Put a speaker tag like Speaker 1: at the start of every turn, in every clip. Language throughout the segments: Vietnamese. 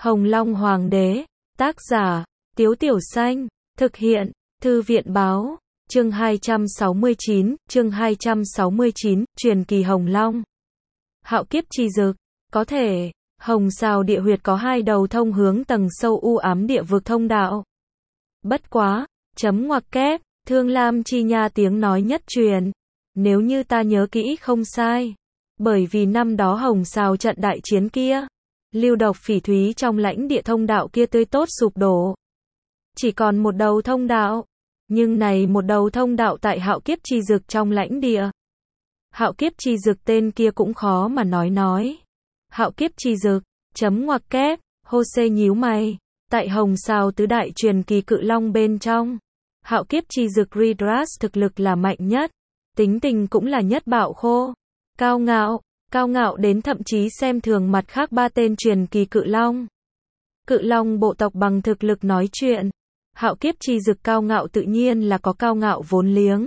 Speaker 1: Hồng Long Hoàng đế, tác giả, Tiếu Tiểu Xanh, thực hiện, Thư viện báo, chương 269, truyền kỳ Hồng Long. Hạo kiếp chi dực, có thể, Hồng Sào địa huyệt có hai đầu thông hướng tầng sâu u ám địa vực thông đạo. Bất quá, chấm ngoặc kép, Thương Lam Chi Nha tiếng nói nhất truyền. Nếu như ta nhớ kỹ không sai. Bởi vì năm đó Hồng Sào trận đại chiến kia, lưu độc phỉ thúy trong lãnh địa thông đạo kia tươi tốt sụp đổ. Chỉ còn một đầu thông đạo. Nhưng này một đầu thông đạo tại hạo kiếp chi dực trong lãnh địa. Hạo kiếp chi dực tên kia cũng khó mà nói. Hạo kiếp chi dực, chấm ngoặc kép, Hô-xê nhíu mày. Tại Hồng Sào tứ đại truyền kỳ cự long bên trong, hạo kiếp chi dực Ridras thực lực là mạnh nhất. Tính tình cũng là nhất bạo khô. Cao ngạo đến thậm chí xem thường mặt khác ba tên truyền kỳ cự long. Cự long bộ tộc bằng thực lực nói chuyện. Hạo kiếp chi dực cao ngạo tự nhiên là có cao ngạo vốn liếng.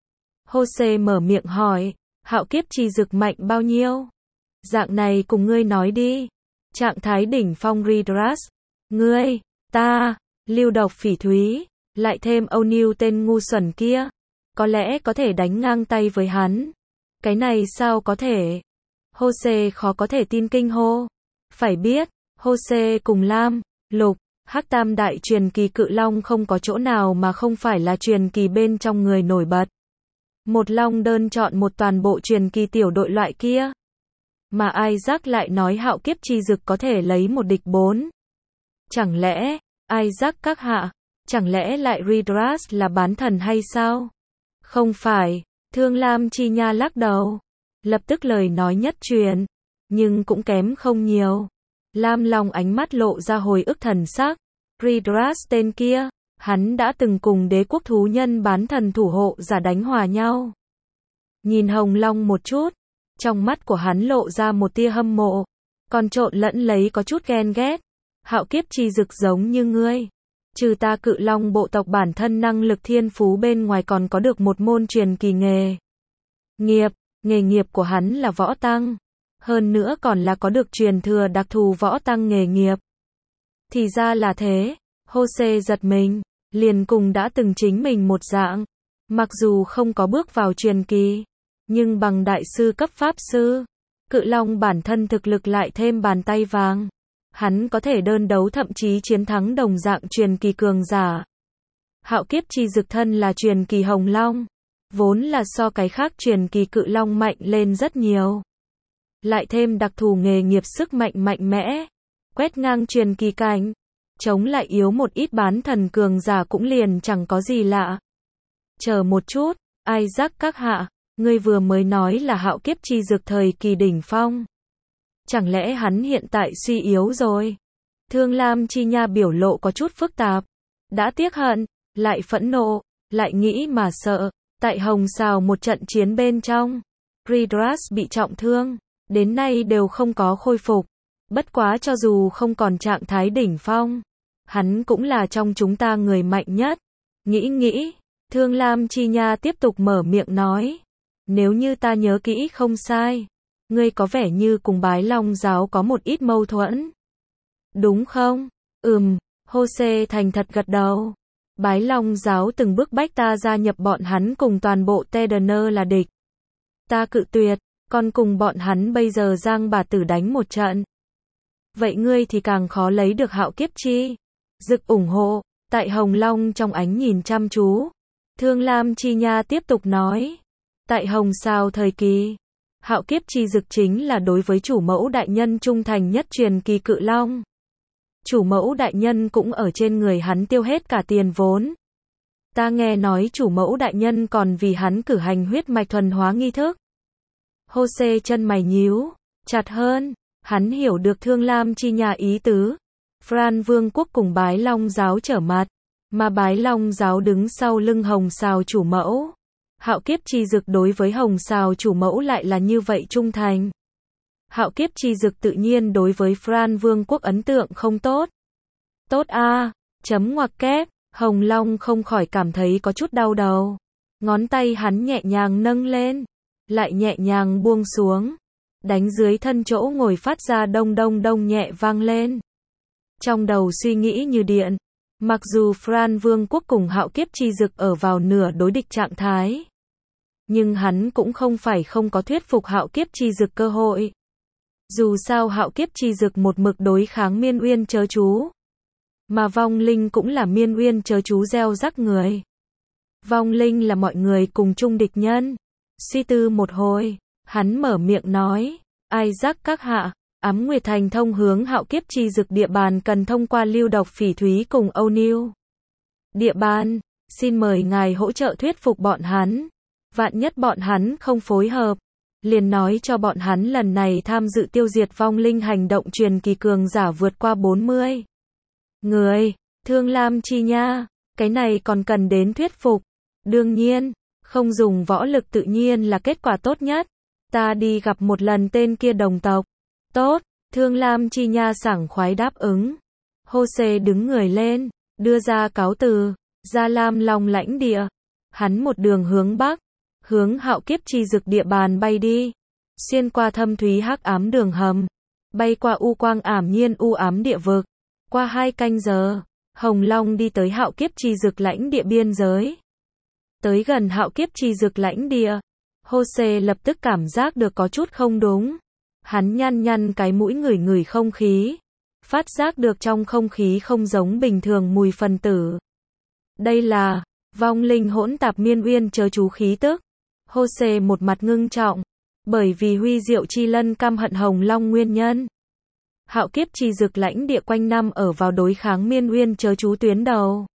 Speaker 1: Hô-xê mở miệng hỏi, hạo kiếp chi dực mạnh bao nhiêu? Dạng này cùng ngươi nói đi. Trạng thái đỉnh phong Ridras. Ngươi, ta, lưu độc phỉ thúy, lại thêm Âu Niu tên ngu xuẩn kia. Có lẽ có thể đánh ngang tay với hắn. Cái này sao có thể? Hô-xê khó có thể tin kinh hô. Phải biết, Hô-xê cùng Lam, Lục, Hắc tam đại truyền kỳ cự long không có chỗ nào mà không phải là truyền kỳ bên trong người nổi bật. Một long đơn chọn một toàn bộ truyền kỳ tiểu đội loại kia. Mà Isaac lại nói hạo kiếp chi dực có thể lấy một địch 4. Chẳng lẽ, Isaac các hạ, chẳng lẽ lại Ridras là bán thần hay sao? Không phải, Thương Lam Chi Nha lắc đầu. Lập tức lời nói nhất truyền, nhưng cũng kém không nhiều. Lam Long ánh mắt lộ ra hồi ức thần sắc. Ridras tên kia, hắn đã từng cùng đế quốc thú nhân bán thần thủ hộ giả đánh hòa nhau. Nhìn Hồng Long một chút, trong mắt của hắn lộ ra một tia hâm mộ, còn trộn lẫn lấy có chút ghen ghét. Hạo kiếp chi dực giống như ngươi. Trừ ta cự long bộ tộc bản thân năng lực thiên phú bên ngoài còn có được một môn truyền kỳ nghề nghiệp của hắn là võ tăng. Hơn nữa còn là có được truyền thừa đặc thù võ tăng nghề nghiệp. Thì ra là thế, Hô-xê giật mình, liền cùng đã từng chính mình một dạng. Mặc dù không có bước vào truyền kỳ, nhưng bằng đại sư cấp pháp sư, cự long bản thân thực lực lại thêm bàn tay vàng. Hắn có thể đơn đấu thậm chí chiến thắng đồng dạng truyền kỳ cường giả. Hạo kiếp chi dực thân là truyền kỳ Hồng Long, vốn là so cái khác truyền kỳ cự long mạnh lên rất nhiều. Lại thêm đặc thù nghề nghiệp sức mạnh mạnh mẽ, quét ngang truyền kỳ cảnh, chống lại yếu một ít bán thần cường giả cũng liền chẳng có gì lạ. Chờ một chút, Isaac các hạ, ngươi vừa mới nói là hạo kiếp chi dực thời kỳ đỉnh phong. Chẳng lẽ hắn hiện tại suy yếu rồi? Thương Lam Chi Nha biểu lộ có chút phức tạp. Đã tiếc hận, lại phẫn nộ, lại nghĩ mà sợ. Tại Hồng Sào một trận chiến bên trong, Ridras bị trọng thương, đến nay đều không có khôi phục. Bất quá cho dù không còn trạng thái đỉnh phong, hắn cũng là trong chúng ta người mạnh nhất. Nghĩ, Thương Lam Chi Nha tiếp tục mở miệng nói. Nếu như ta nhớ kỹ không sai, ngươi có vẻ như cùng Bái Long giáo có một ít mâu thuẫn. Đúng không? Hô-xê thành thật gật đầu. Bái Long giáo từng bức bách ta gia nhập bọn hắn cùng toàn bộ Tedaner là địch. Ta cự tuyệt, còn cùng bọn hắn bây giờ giang bà tử đánh một trận. Vậy ngươi thì càng khó lấy được hạo kiếp chi dực ủng hộ. Tại Hồng Long trong ánh nhìn chăm chú, Thương Lam Chi Nha tiếp tục nói. Tại Hồng Sào thời kỳ, hạo kiếp chi dực chính là đối với chủ mẫu đại nhân trung thành nhất truyền kỳ cự long. Chủ mẫu đại nhân cũng ở trên người hắn tiêu hết cả tiền vốn. Ta nghe nói chủ mẫu đại nhân còn vì hắn cử hành huyết mạch thuần hóa nghi thức. Hô-xê chân mày nhíu chặt hơn, hắn hiểu được Thương Lam Chi Nha ý tứ. Fran Vương quốc cùng Bái Long giáo trở mặt, mà Bái Long giáo đứng sau lưng Hồng Sào chủ mẫu. Hạo kiếp chi dực đối với Hồng Sào chủ mẫu lại là như vậy trung thành. Hạo kiếp chi dực tự nhiên đối với Fran Vương quốc ấn tượng không tốt. Tốt a, chấm ngoặc kép, Hồng Long không khỏi cảm thấy có chút đau đầu. Ngón tay hắn nhẹ nhàng nâng lên, lại nhẹ nhàng buông xuống. Đánh dưới thân chỗ ngồi phát ra đông đông đông nhẹ vang lên. Trong đầu suy nghĩ như điện. Mặc dù Fran Vương quốc cùng Hạo Kiếp Chi Dực ở vào nửa đối địch trạng thái, nhưng hắn cũng không phải không có thuyết phục Hạo Kiếp Chi Dực cơ hội. Dù sao Hạo Kiếp Chi Dực một mực đối kháng Miên Uyên Chớ Chú, mà vong linh cũng là Miên Uyên Chớ Chú gieo rắc người. Vong linh là mọi người cùng chung địch nhân. Suy tư một hồi, hắn mở miệng nói, Isaac các hạ, Ám Nguyệt Thành thông hướng Hạo Kiếp Chi Dực địa bàn cần thông qua Lưu Độc Phỉ Thúy cùng Âu Niu địa bàn, xin mời ngài hỗ trợ thuyết phục bọn hắn. Vạn nhất bọn hắn không phối hợp, liền nói cho bọn hắn lần này tham dự tiêu diệt vong linh hành động truyền kỳ cường giả vượt qua 40 người. Thương Lam Chi nha, cái này còn cần đến thuyết phục. Đương nhiên, không dùng võ lực tự nhiên là kết quả tốt nhất. Ta đi gặp một lần tên kia đồng tộc. Tốt, Thương Lam Chi nha sảng khoái đáp ứng. Jose đứng người lên, đưa ra cáo từ, ra Lam Long lãnh địa. Hắn một đường hướng bắc, hướng Hạo Kiếp Chi Dực địa bàn bay đi, xuyên qua thâm thúy hắc ám đường hầm, bay qua u quang ảm nhiên u ám địa vực. Qua 2 canh giờ, Hồng Long đi tới Hạo Kiếp Chi Dực lãnh địa biên giới. Tới gần Hạo Kiếp Chi Dực lãnh địa, Jose lập tức cảm giác được có chút không đúng. Hắn nhăn cái mũi ngửi không khí, phát giác được trong không khí không giống bình thường mùi phân tử. Đây là vong linh hỗn tạp Miên Uyên Chớ Chú khí tức. Jose một mặt ngưng trọng, bởi vì Huy Diệu Chi Lân căm hận Hồng Long nguyên nhân. Hạo Kiếp Chi Dực lãnh địa quanh năm ở vào đối kháng Miên Uyên Chớ Chú tuyến đầu.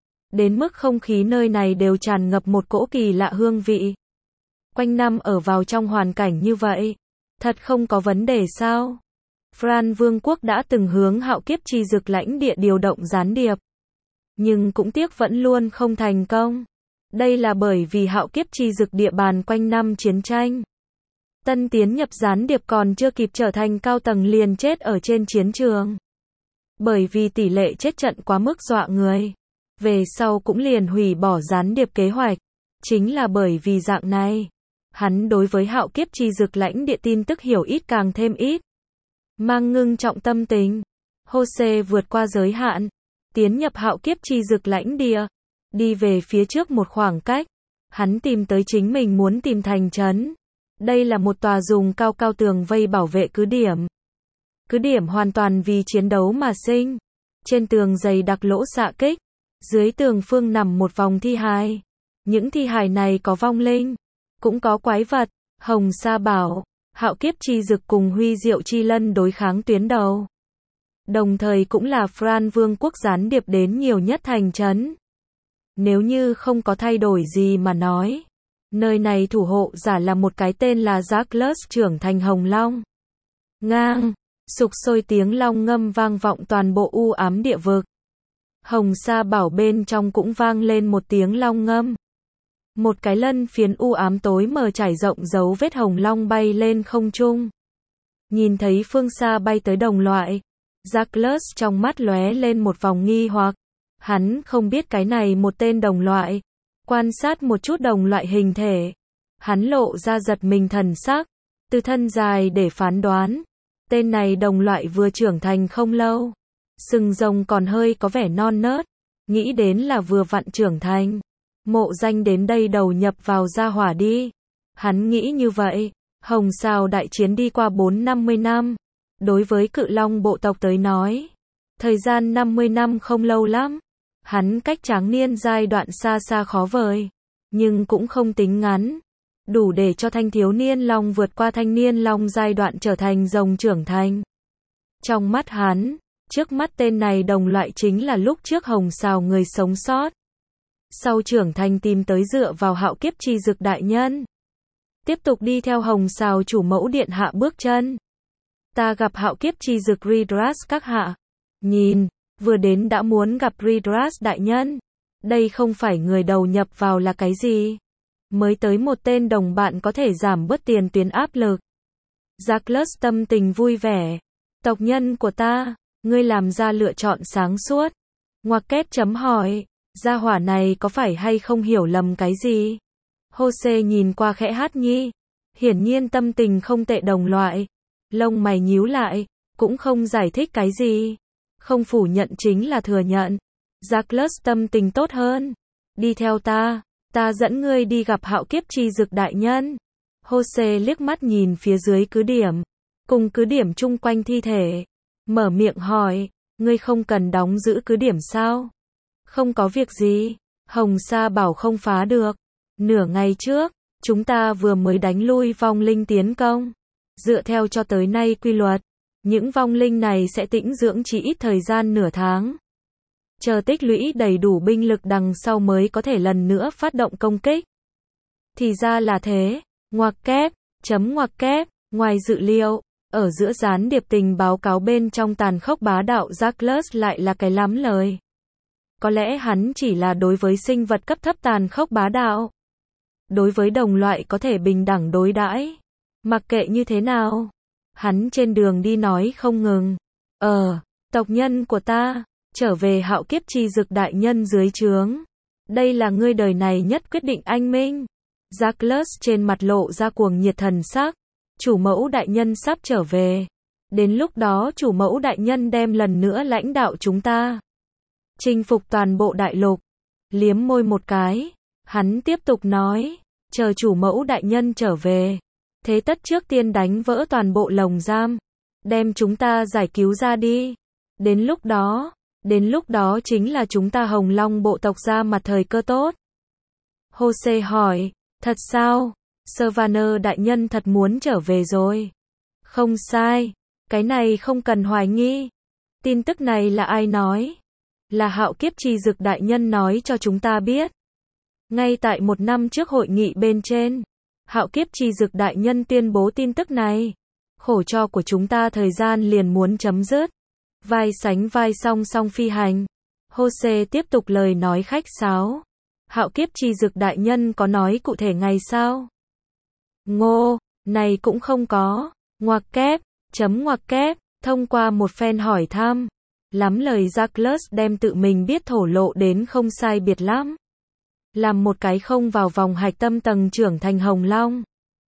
Speaker 1: Đến mức không khí nơi này đều tràn ngập một cỗ kỳ lạ hương vị. Quanh năm ở vào trong hoàn cảnh như vậy, thật không có vấn đề sao? Fran Vương quốc đã từng hướng Hạo Kiếp Chi Dực lãnh địa điều động gián điệp, nhưng cũng tiếc vẫn luôn không thành công. Đây là bởi vì Hạo Kiếp Chi Dực địa bàn quanh năm chiến tranh. Tân tiến nhập gián điệp còn chưa kịp trở thành cao tầng liền chết ở trên chiến trường. Bởi vì tỷ lệ chết trận quá mức dọa người. Về sau cũng liền hủy bỏ gián điệp kế hoạch. Chính là bởi vì dạng này, hắn đối với Hạo Kiếp Chi Dực lãnh địa tin tức hiểu ít càng thêm ít. Mang ngưng trọng tâm tình, Jose vượt qua giới hạn, tiến nhập Hạo Kiếp Chi Dực lãnh địa, đi về phía trước một khoảng cách, hắn tìm tới chính mình muốn tìm thành trấn. Đây là một tòa dùng cao tường vây bảo vệ cứ điểm. Cứ điểm hoàn toàn vì chiến đấu mà sinh. Trên tường dày đặc lỗ xạ kích, dưới tường phương nằm một vòng thi hài. Những thi hài này có vong linh, cũng có quái vật. Hồng Sa Bảo, Hạo Kiếp Chi Dực cùng Huy Diệu Chi Lân đối kháng tuyến đầu. Đồng thời cũng là Fran Vương quốc gián điệp đến nhiều nhất thành trấn. Nếu như không có thay đổi gì mà nói, nơi này thủ hộ giả là một cái tên là Jacques trưởng thành Hồng Long. Ngang, sục sôi tiếng long ngâm vang vọng toàn bộ u ám địa vực. Hồng Sa Bảo bên trong cũng vang lên một tiếng long ngâm. Một cái lân phiến u ám tối mờ trải rộng dấu vết hồng long bay lên không trung. Nhìn thấy phương xa bay tới đồng loại, Jacques trong mắt lóe lên một vòng nghi hoặc. Hắn không biết cái này một tên đồng loại. Quan sát một chút đồng loại hình thể, hắn lộ ra giật mình thần sắc, từ thân dài để phán đoán. Tên này đồng loại vừa trưởng thành không lâu, sừng rồng còn hơi có vẻ non nớt, nghĩ đến là vừa vặn trưởng thành. Mộ Danh đến đây đầu nhập vào gia hỏa đi. Hắn nghĩ như vậy. Hồng Sao đại chiến đi qua 4-50 năm. Đối với Cự Long bộ tộc tới nói, thời gian 50 năm không lâu lắm. Hắn cách tráng niên giai đoạn xa xa khó vời, nhưng cũng không tính ngắn. Đủ để cho thanh thiếu niên long vượt qua thanh niên long giai đoạn trở thành rồng trưởng thành. Trong mắt hắn, trước mắt tên này đồng loại chính là lúc trước Hồng Sao người sống sót. Sau trưởng thành tìm tới dựa vào Hạo Kiếp Chi Dực đại nhân. Tiếp tục đi theo Hồng Sao chủ mẫu điện hạ bước chân. Ta gặp Hạo Kiếp Chi Dực Ridras các hạ. Nhìn, vừa đến đã muốn gặp Ridras đại nhân. Đây không phải người đầu nhập vào là cái gì. Mới tới một tên đồng bạn có thể giảm bớt tiền tuyến áp lực. Jacques tâm tình vui vẻ. Tộc nhân của ta, ngươi làm ra lựa chọn sáng suốt. Ngoặc kép chấm hỏi. Gia hỏa này có phải hay không hiểu lầm cái gì? Jose nhìn qua khẽ hát nhi. Hiển nhiên tâm tình không tệ đồng loại. Lông mày nhíu lại, cũng không giải thích cái gì. Không phủ nhận chính là thừa nhận. Douglas tâm tình tốt hơn. Đi theo ta. Ta dẫn ngươi đi gặp Hạo Kiếp Chi Dực đại nhân. Jose liếc mắt nhìn phía dưới cứ điểm. Cùng cứ điểm chung quanh thi thể. Mở miệng hỏi. Ngươi không cần đóng giữ cứ điểm sao? Không có việc gì. Hồng Sa bảo không phá được. Nửa ngày trước, chúng ta vừa mới đánh lui vong linh tiến công. Dựa theo cho tới nay quy luật, những vong linh này sẽ tĩnh dưỡng chỉ ít thời gian nửa tháng. Chờ tích lũy đầy đủ binh lực đằng sau mới có thể lần nữa phát động công kích. Thì ra là thế. Ngoặc kép, ngoặc kép, ngoài dự liệu, ở giữa gián điệp tình báo cáo bên trong tàn khốc bá đạo Douglas lại là cái lắm lời. Có lẽ hắn chỉ là đối với sinh vật cấp thấp tàn khốc bá đạo. Đối với đồng loại có thể bình đẳng đối đãi. Mặc kệ như thế nào, hắn trên đường đi nói không ngừng. Tộc nhân của ta, trở về Hạo Kiếp Chi Dực đại nhân dưới trướng. Đây là ngươi đời này nhất quyết định anh minh. Douglas trên mặt lộ ra cuồng nhiệt thần sắc. Chủ mẫu đại nhân sắp trở về. Đến lúc đó chủ mẫu đại nhân đem lần nữa lãnh đạo chúng ta. Chinh phục toàn bộ đại lục. Liếm môi một cái. Hắn tiếp tục nói. Chờ chủ mẫu đại nhân trở về. Thế tất trước tiên đánh vỡ toàn bộ lồng giam. Đem chúng ta giải cứu ra đi. Đến lúc đó chính là chúng ta Hồng Long bộ tộc ra mặt thời cơ tốt. Jose hỏi. Thật sao? Savannah đại nhân thật muốn trở về rồi. Không sai. Cái này không cần hoài nghi. Tin tức này là ai nói? Là Hạo Kiếp Chi Dực đại nhân nói cho chúng ta biết. Ngay tại 1 năm trước hội nghị bên trên, Hạo Kiếp Chi Dực đại nhân tuyên bố tin tức này. Khổ cho của chúng ta thời gian liền muốn chấm dứt. Vai sánh vai song song phi hành. Jose tiếp tục lời nói khách sáo. Hạo Kiếp Chi Dực đại nhân có nói cụ thể ngày sao? Ngô, này cũng không có. Ngoặc kép, ngoặc kép, thông qua một phen hỏi thăm. Lắm lời Douglas đem tự mình biết thổ lộ đến không sai biệt lắm. Làm một cái không vào vòng hạch tâm tầng trưởng thành Hồng Long.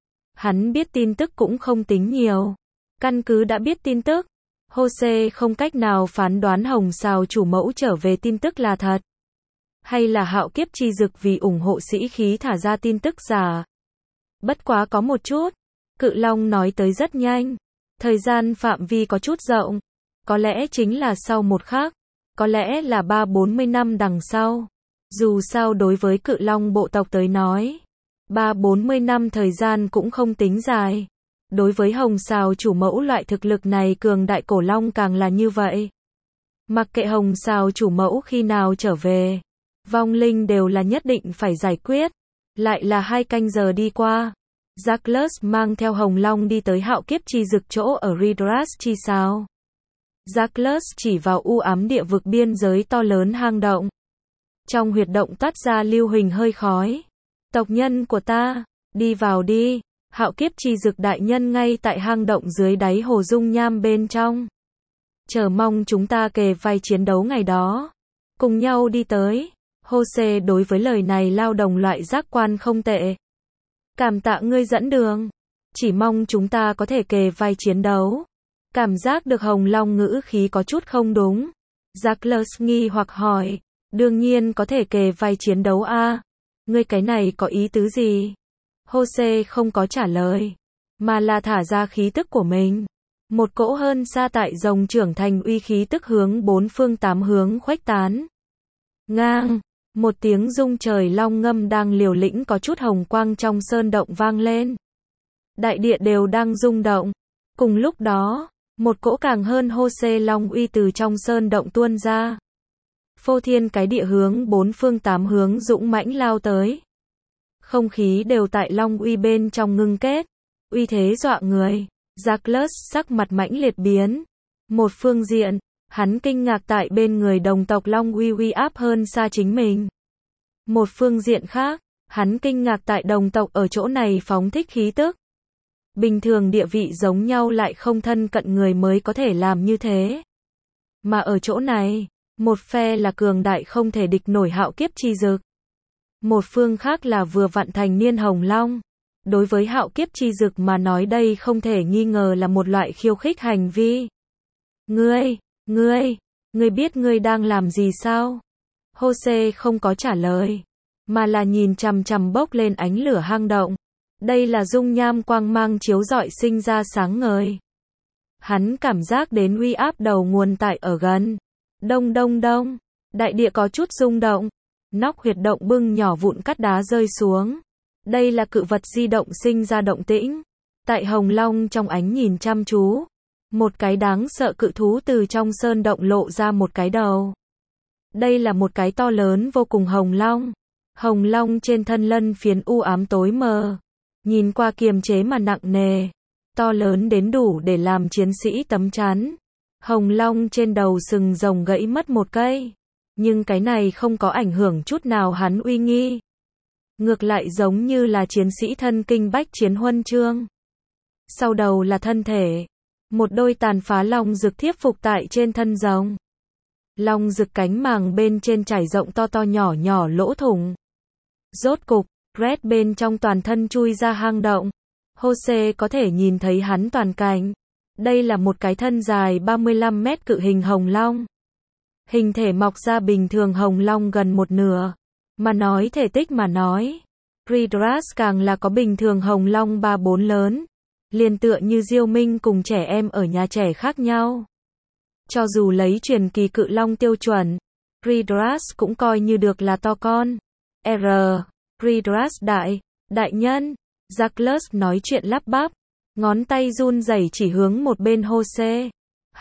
Speaker 1: Hắn biết tin tức cũng không tính nhiều. Căn cứ đã biết tin tức, Jose không cách nào phán đoán Hồng Sào chủ mẫu trở về tin tức là thật. Hay là Hạo Kiếp Chi Dực vì ủng hộ sĩ khí thả ra tin tức giả. Bất quá có một chút, Cự Long nói tới rất nhanh. Thời gian phạm vi có chút rộng. Có lẽ chính là sau một khắc. Có lẽ là 30-40 năm đằng sau. Dù sao đối với Cự Long bộ tộc tới nói, 30-40 năm thời gian cũng không tính dài. Đối với Hồng Sào chủ mẫu loại thực lực này cường đại cổ long càng là như vậy. Mặc kệ Hồng Sào chủ mẫu khi nào trở về, vong linh đều là nhất định phải giải quyết. Lại là 2 canh giờ đi qua. Douglas mang theo Hồng Long đi tới Hạo Kiếp Chi Dực chỗ ở Ridras Chi sao. Douglas chỉ vào u ám địa vực biên giới to lớn hang động. Trong huyệt động toát ra lưu huỳnh hơi khói. Tộc nhân của ta, đi vào đi. Hạo Kiếp Chi Dực đại nhân ngay tại hang động dưới đáy hồ dung nham bên trong. Chờ mong chúng ta kề vai chiến đấu ngày đó. Cùng nhau đi tới. Jose đối với lời này lao đồng loại giác quan không tệ. Cảm tạ ngươi dẫn đường. Chỉ mong chúng ta có thể kề vai chiến đấu. Cảm giác được Hồng Long ngữ khí có chút không đúng. Douglas nghi hoặc hỏi. Đương nhiên có thể kề vai chiến đấu a. Ngươi cái này có ý tứ gì? Jose không có trả lời. Mà là thả ra khí tức của mình. Một cỗ hơn xa tại rồng trưởng thành uy khí tức hướng 4 phương 8 hướng khuếch tán. Ngang. Một tiếng rung trời long ngâm đang liều lĩnh có chút hồng quang trong sơn động vang lên. Đại địa đều đang rung động. Cùng lúc đó, một cỗ càng hơn Jose long uy từ trong sơn động tuôn ra. Phô thiên cái địa hướng 4 phương 8 hướng dũng mãnh lao tới. Không khí đều tại long uy bên trong ngưng kết. Uy thế dọa người. Douglas sắc mặt mãnh liệt biến. Một phương diện, hắn kinh ngạc tại bên người đồng tộc long uy áp hơn xa chính mình. Một phương diện khác, hắn kinh ngạc tại đồng tộc ở chỗ này phóng thích khí tức. Bình thường địa vị giống nhau lại không thân cận người mới có thể làm như thế. Mà ở chỗ này, một phe là cường đại không thể địch nổi Hạo Kiếp Chi Dực. Một phương khác là vừa vặn thành niên Hồng Long. Đối với Hạo Kiếp Chi Dực mà nói đây không thể nghi ngờ là một loại khiêu khích hành vi. Ngươi, Ngươi biết ngươi đang làm gì sao? Jose không có trả lời, mà là nhìn chằm chằm bốc lên ánh lửa hang động. Đây là dung nham quang mang chiếu rọi sinh ra sáng ngời. Hắn cảm giác đến uy áp đầu nguồn tại ở gần. Đông đông đông, đại địa có chút rung động. Nóc huyệt động bưng nhỏ vụn cắt đá rơi xuống. Đây là cự vật di động sinh ra động tĩnh. Tại Hồng Long trong ánh nhìn chăm chú, một cái đáng sợ cự thú từ trong sơn động lộ ra một cái đầu. Đây là một cái to lớn vô cùng hồng long. Hồng long trên thân lân phiến u ám tối mờ, nhìn qua kiềm chế mà nặng nề, to lớn đến đủ để làm chiến sĩ tấm chắn. Hồng long trên đầu sừng rồng gãy mất một cây, nhưng cái này không có ảnh hưởng chút nào hắn uy nghi. Ngược lại giống như là chiến sĩ thân kinh bách chiến huân chương. Sau đầu là thân thể, một đôi tàn phá long rực thiếp phục tại trên thân rồng. Long rực cánh màng bên trên trải rộng to to nhỏ nhỏ lỗ thủng. Rốt cục, Red bên trong toàn thân chui ra hang động. Jose có thể nhìn thấy hắn toàn cảnh. Đây là một cái thân dài 35 mét cự hình hồng long. Hình thể mọc ra bình thường hồng long gần một nửa. Mà nói thể tích mà nói, Ridras càng là có bình thường hồng long 3-4 lớn. Liền tựa như Diêu Minh cùng trẻ em ở nhà trẻ khác nhau. Cho dù lấy truyền kỳ cự long tiêu chuẩn, Ridras cũng coi như được là to con. Ridras đại nhân, Jacques nói chuyện lắp bắp, ngón tay run rẩy chỉ hướng một bên Jose.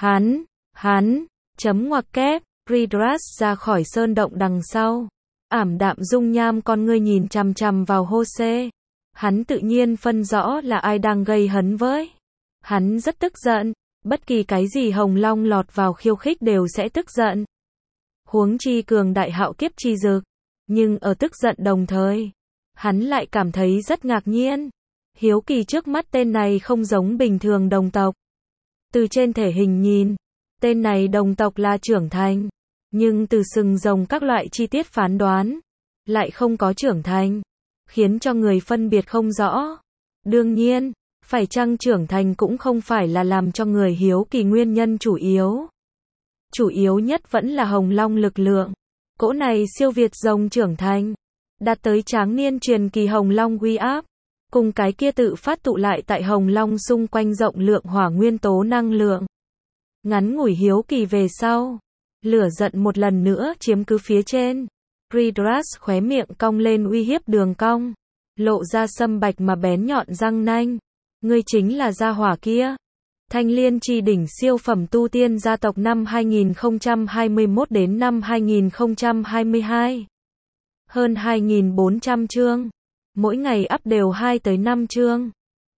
Speaker 1: Hắn, chấm ngoặc kép, Ridras ra khỏi sơn động đằng sau. Ảm đạm dung nham con ngươi nhìn chằm chằm vào Jose. Hắn tự nhiên phân rõ là ai đang gây hấn với. Hắn rất tức giận, bất kỳ cái gì hồng long lọt vào khiêu khích đều sẽ tức giận. Huống chi cường đại hạo kiếp chi dực. Nhưng ở tức giận đồng thời, hắn lại cảm thấy rất ngạc nhiên. Hiếu kỳ trước mắt tên này không giống bình thường đồng tộc. Từ trên thể hình nhìn, tên này đồng tộc là trưởng thành. Nhưng từ sừng rồng các loại chi tiết phán đoán, lại không có trưởng thành, khiến cho người phân biệt không rõ. Đương nhiên, phải chăng trưởng thành cũng không phải là làm cho người hiếu kỳ nguyên nhân chủ yếu. Chủ yếu nhất vẫn là hồng long lực lượng. Cỗ này siêu việt rồng trưởng thành, đạt tới tráng niên truyền kỳ hồng long uy áp, cùng cái kia tự phát tụ lại tại hồng long xung quanh rộng lượng hỏa nguyên tố năng lượng. Ngắn ngủi hiếu kỳ về sau, lửa giận một lần nữa chiếm cứ phía trên. Ridras khóe miệng cong lên uy hiếp đường cong, lộ ra sâm bạch mà bén nhọn răng nanh. Ngươi chính là gia hỏa kia. Thanh Liên Chi đỉnh siêu phẩm tu tiên gia tộc năm 2021 đến năm 2022. Hơn 2.400 chương. Mỗi ngày up đều 2 tới 5 chương.